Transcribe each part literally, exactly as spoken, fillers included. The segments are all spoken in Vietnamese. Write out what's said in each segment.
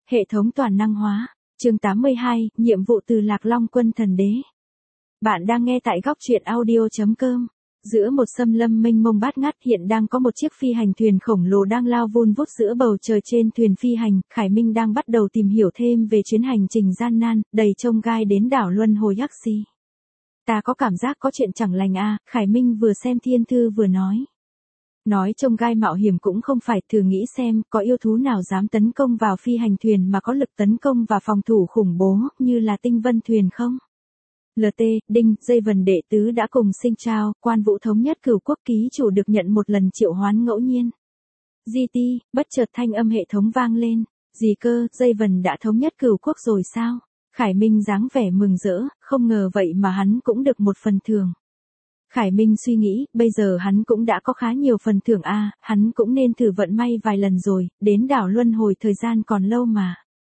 Hệ thống toàn năng hóa. Chương tám mươi hai, nhiệm vụ từ Lạc Long Quân Thần Đế. Bạn đang nghe tại góc truyện audio chấm com. Giữa một xâm lâm mênh mông bát ngát hiện đang có một chiếc phi hành thuyền khổng lồ đang lao vun vút giữa bầu trời. Trên thuyền phi hành, Khải Minh đang bắt đầu tìm hiểu thêm về chuyến hành trình gian nan, đầy chông gai đến đảo Luân Hồi Hắc Xì. Ta có cảm giác có chuyện chẳng lành a, Khải Minh vừa xem thiên thư vừa nói. Nói chông gai mạo hiểm cũng không phải, thử nghĩ xem, có yêu thú nào dám tấn công vào phi hành thuyền mà có lực tấn công và phòng thủ khủng bố, như là tinh vân thuyền không? lờ tê, Đinh, dây vần đệ tứ đã cùng sinh trao, quan vũ thống nhất cửu quốc ký chủ được nhận một lần triệu hoán ngẫu nhiên. giê tê, bất chợt thanh âm hệ thống vang lên. Gì cơ, dây vần đã thống nhất cửu quốc rồi sao? Khải Minh dáng vẻ mừng rỡ, không ngờ vậy mà hắn cũng được một phần thưởng. Khải Minh suy nghĩ, bây giờ hắn cũng đã có khá nhiều phần thưởng a, à, hắn cũng nên thử vận may vài lần rồi, đến đảo Luân Hồi thời gian còn lâu mà.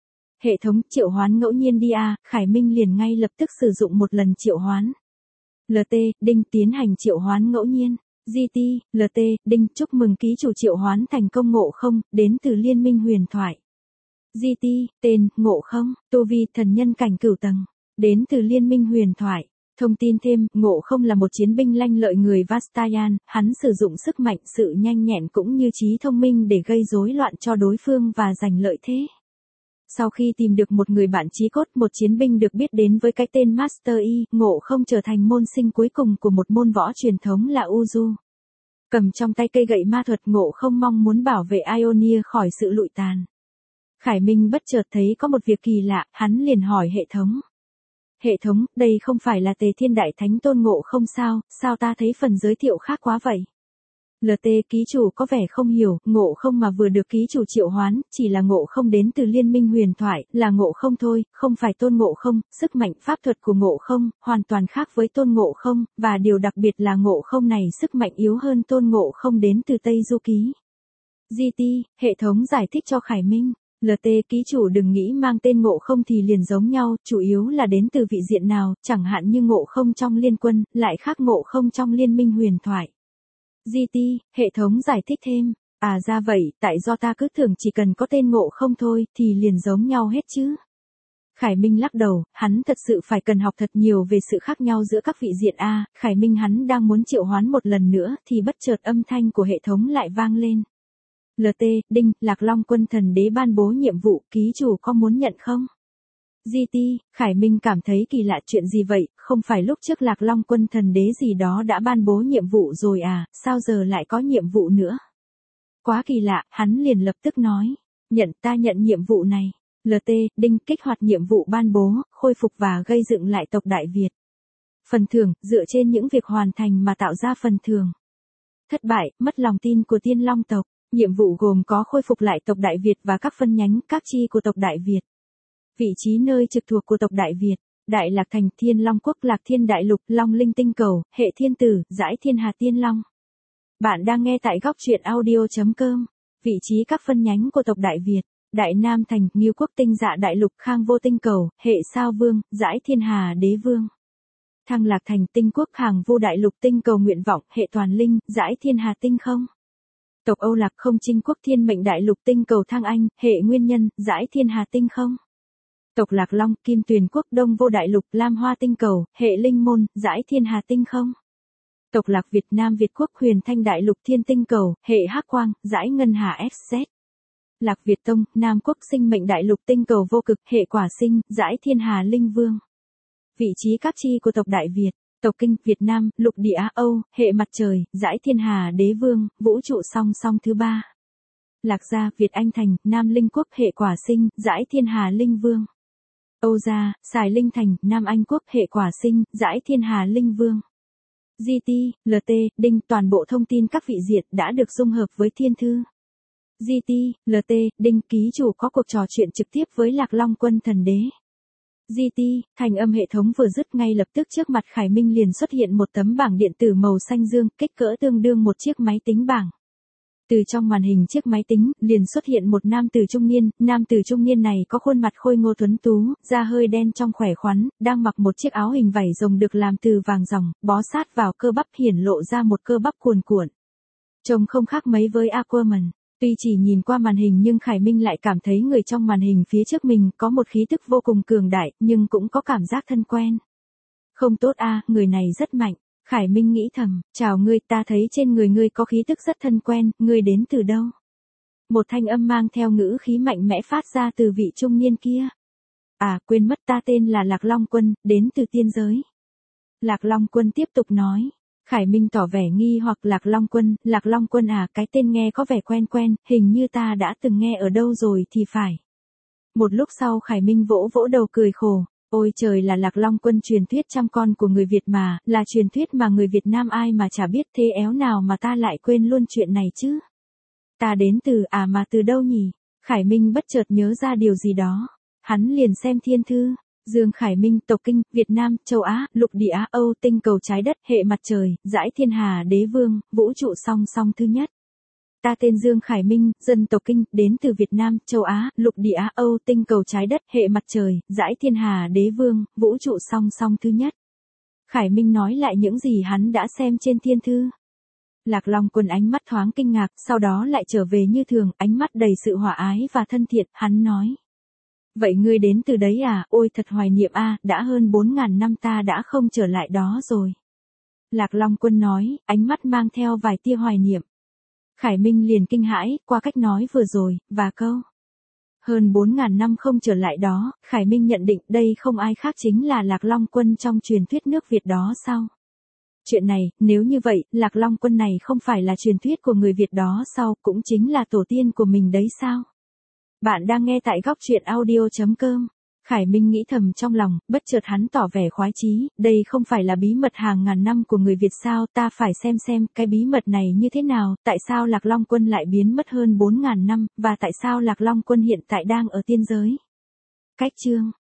Hệ thống triệu hoán ngẫu nhiên đi a, à, Khải Minh liền ngay lập tức sử dụng một lần triệu hoán. lờ tê, Đinh, tiến hành triệu hoán ngẫu nhiên. giê tê, lờ tê, Đinh, chúc mừng ký chủ triệu hoán thành công Ngộ Không, đến từ Liên Minh Huyền Thoại. giê tê, tên, Ngộ Không, tu vi thần nhân cảnh cửu tầng, đến từ Liên Minh Huyền Thoại. Thông tin thêm, Ngộ Không là một chiến binh lanh lợi người Vastayan, hắn sử dụng sức mạnh, sự nhanh nhẹn cũng như trí thông minh để gây rối loạn cho đối phương và giành lợi thế. Sau khi tìm được một người bạn chí cốt, một chiến binh được biết đến với cái tên Master Yi, Ngộ Không trở thành môn sinh cuối cùng của một môn võ truyền thống là Uju. Cầm trong tay cây gậy ma thuật, Ngộ Không mong muốn bảo vệ Ionia khỏi sự lụi tàn. Khải Minh bất chợt thấy có một việc kỳ lạ, hắn liền hỏi hệ thống. Hệ thống, đây không phải là Tề Thiên Đại Thánh Tôn Ngộ Không sao, sao ta thấy phần giới thiệu khác quá vậy? lờ tê, ký chủ có vẻ không hiểu, Ngộ Không mà vừa được ký chủ triệu hoán, chỉ là Ngộ Không đến từ Liên Minh Huyền Thoại, là Ngộ Không thôi, không phải Tôn Ngộ Không, sức mạnh pháp thuật của Ngộ Không, hoàn toàn khác với Tôn Ngộ Không, và điều đặc biệt là Ngộ Không này sức mạnh yếu hơn Tôn Ngộ Không đến từ Tây Du Ký. giê tê, hệ thống giải thích cho Khải Minh. lờ tê, ký chủ đừng nghĩ mang tên Ngộ Không thì liền giống nhau, chủ yếu là đến từ vị diện nào, chẳng hạn như Ngộ Không trong Liên Quân, lại khác Ngộ Không trong Liên Minh Huyền Thoại. giê tê, hệ thống giải thích thêm, à ra vậy, tại do ta cứ tưởng chỉ cần có tên Ngộ Không thôi, thì liền giống nhau hết chứ. Khải Minh lắc đầu, hắn thật sự phải cần học thật nhiều về sự khác nhau giữa các vị diện a, Khải Minh hắn đang muốn triệu hoán một lần nữa thì bất chợt âm thanh của hệ thống lại vang lên. lờ tê, Đinh, Lạc Long Quân Thần Đế ban bố nhiệm vụ, ký chủ có muốn nhận không? giê tê, Khải Minh cảm thấy kỳ lạ, chuyện gì vậy, không phải lúc trước Lạc Long Quân Thần Đế gì đó đã ban bố nhiệm vụ rồi à, sao giờ lại có nhiệm vụ nữa? Quá kỳ lạ, hắn liền lập tức nói, nhận, ta nhận nhiệm vụ này. lờ tê, Đinh, kích hoạt nhiệm vụ ban bố, khôi phục và gây dựng lại tộc Đại Việt. Phần thưởng, dựa trên những việc hoàn thành mà tạo ra phần thưởng. Thất bại, mất lòng tin của Tiên Long tộc. Nhiệm vụ gồm có khôi phục lại tộc Đại Việt và các phân nhánh, các chi của tộc Đại Việt. Vị trí nơi trực thuộc của tộc Đại Việt: Đại Lạc Thành, Thiên Long Quốc, Lạc Thiên Đại Lục, Long Linh Tinh Cầu, Hệ Thiên Tử, Dãi Thiên Hà Tiên Long. Bạn đang nghe tại góc truyện audio chấm com. Vị trí các phân nhánh của tộc Đại Việt: Đại Nam Thành, Ngưu Quốc, Tinh Dạ Đại Lục, Khang Vô Tinh Cầu, Hệ Sao Vương, Dãi Thiên Hà Đế Vương. Thăng Lạc Thành, Tinh Quốc, Hàng Vô Đại Lục, Tinh Cầu Nguyện Vọng, Hệ Toàn Linh, Dãi Thiên Hà Tinh Không. Tộc Âu Lạc, Không Trinh Quốc, Thiên Mệnh Đại Lục, Tinh Cầu Thăng Anh, Hệ Nguyên Nhân, Dãi Thiên Hà Tinh Không. Tộc Lạc Long, Kim Tuyền Quốc, Đông Vô Đại Lục, Lam Hoa Tinh Cầu, Hệ Linh Môn, Dãi Thiên Hà Tinh Không. Tộc Lạc Việt Nam Việt Quốc, Huyền Thanh Đại Lục, Thiên Tinh Cầu, Hệ Hắc Quang, Dãi Ngân Hà ép zét. Lạc Việt Tông, Nam Quốc, Sinh Mệnh Đại Lục, Tinh Cầu Vô Cực, Hệ Quả Sinh, Dãi Thiên Hà Linh Vương. Vị trí các chi của tộc Đại Việt: Tộc Kinh, Việt Nam, Lục Địa Á Âu, Hệ Mặt Trời, Dãi Thiên Hà Đế Vương, Vũ trụ song song thứ ba. Lạc Gia, Việt Anh Thành, Nam Linh Quốc, Hệ Quả Sinh, Dãi Thiên Hà Linh Vương. Âu Gia, Sài Linh Thành, Nam Anh Quốc, Hệ Quả Sinh, Dãi Thiên Hà Linh Vương. giê tê, lờ tê, Đinh, toàn bộ thông tin các vị diện đã được dung hợp với thiên thư. giê tê, lờ tê, Đinh, ký chủ có cuộc trò chuyện trực tiếp với Lạc Long Quân Thần Đế. giê tê, thành âm hệ thống vừa dứt, ngay lập tức trước mặt Khải Minh liền xuất hiện một tấm bảng điện tử màu xanh dương, kích cỡ tương đương một chiếc máy tính bảng. Từ trong màn hình chiếc máy tính, liền xuất hiện một nam tử trung niên, nam tử trung niên này có khuôn mặt khôi ngô tuấn tú, da hơi đen trong khỏe khoắn, đang mặc một chiếc áo hình vảy rồng được làm từ vàng ròng, bó sát vào cơ bắp hiển lộ ra một cơ bắp cuồn cuộn. Trông không khác mấy với Aquaman. Tuy chỉ nhìn qua màn hình nhưng Khải Minh lại cảm thấy người trong màn hình phía trước mình có một khí tức vô cùng cường đại, nhưng cũng có cảm giác thân quen. Không tốt a, người này rất mạnh. Khải Minh nghĩ thầm, chào ngươi, ta thấy trên người ngươi có khí tức rất thân quen, ngươi đến từ đâu? Một thanh âm mang theo ngữ khí mạnh mẽ phát ra từ vị trung niên kia. À, quên mất, ta tên là Lạc Long Quân, đến từ tiên giới. Lạc Long Quân tiếp tục nói. Khải Minh tỏ vẻ nghi hoặc Lạc Long Quân, Lạc Long Quân à, cái tên nghe có vẻ quen quen, hình như ta đã từng nghe ở đâu rồi thì phải. Một lúc sau Khải Minh vỗ vỗ đầu cười khổ. Ôi trời, là Lạc Long Quân, truyền thuyết trăm con của người Việt mà, là truyền thuyết mà người Việt Nam ai mà chả biết, thế éo nào mà ta lại quên luôn chuyện này chứ. Ta đến từ, à mà từ đâu nhỉ? Khải Minh bất chợt nhớ ra điều gì đó. Hắn liền xem thiên thư. Dương Khải Minh, tộc Kinh, Việt Nam, châu Á, lục địa Á Âu, tinh cầu trái đất, hệ mặt trời, dải thiên hà đế vương, vũ trụ song song thứ nhất. Ta tên Dương Khải Minh, dân tộc Kinh, đến từ Việt Nam, châu Á, lục địa Á Âu, tinh cầu trái đất, hệ mặt trời, dải thiên hà đế vương, vũ trụ song song thứ nhất. Khải Minh nói lại những gì hắn đã xem trên thiên thư. Lạc Long Quân ánh mắt thoáng kinh ngạc, sau đó lại trở về như thường, ánh mắt đầy sự hòa ái và thân thiện, hắn nói. Vậy ngươi đến từ đấy à, ôi thật hoài niệm a, đã hơn bốn ngàn năm ta đã không trở lại đó rồi. Lạc Long Quân nói, ánh mắt mang theo vài tia hoài niệm. Khải Minh liền kinh hãi, qua cách nói vừa rồi, và câu. Hơn bốn ngàn năm không trở lại đó, Khải Minh nhận định đây không ai khác chính là Lạc Long Quân trong truyền thuyết nước Việt đó sao? Chuyện này, nếu như vậy, Lạc Long Quân này không phải là truyền thuyết của người Việt đó sao, cũng chính là tổ tiên của mình đấy sao? Bạn đang nghe tại góc truyện audio chấm com. Khải Minh nghĩ thầm trong lòng, bất chợt hắn tỏ vẻ khoái chí, đây không phải là bí mật hàng ngàn năm của người Việt sao, ta phải xem xem cái bí mật này như thế nào, tại sao Lạc Long Quân lại biến mất hơn bốn ngàn năm, và tại sao Lạc Long Quân hiện tại đang ở tiên giới. Cách chương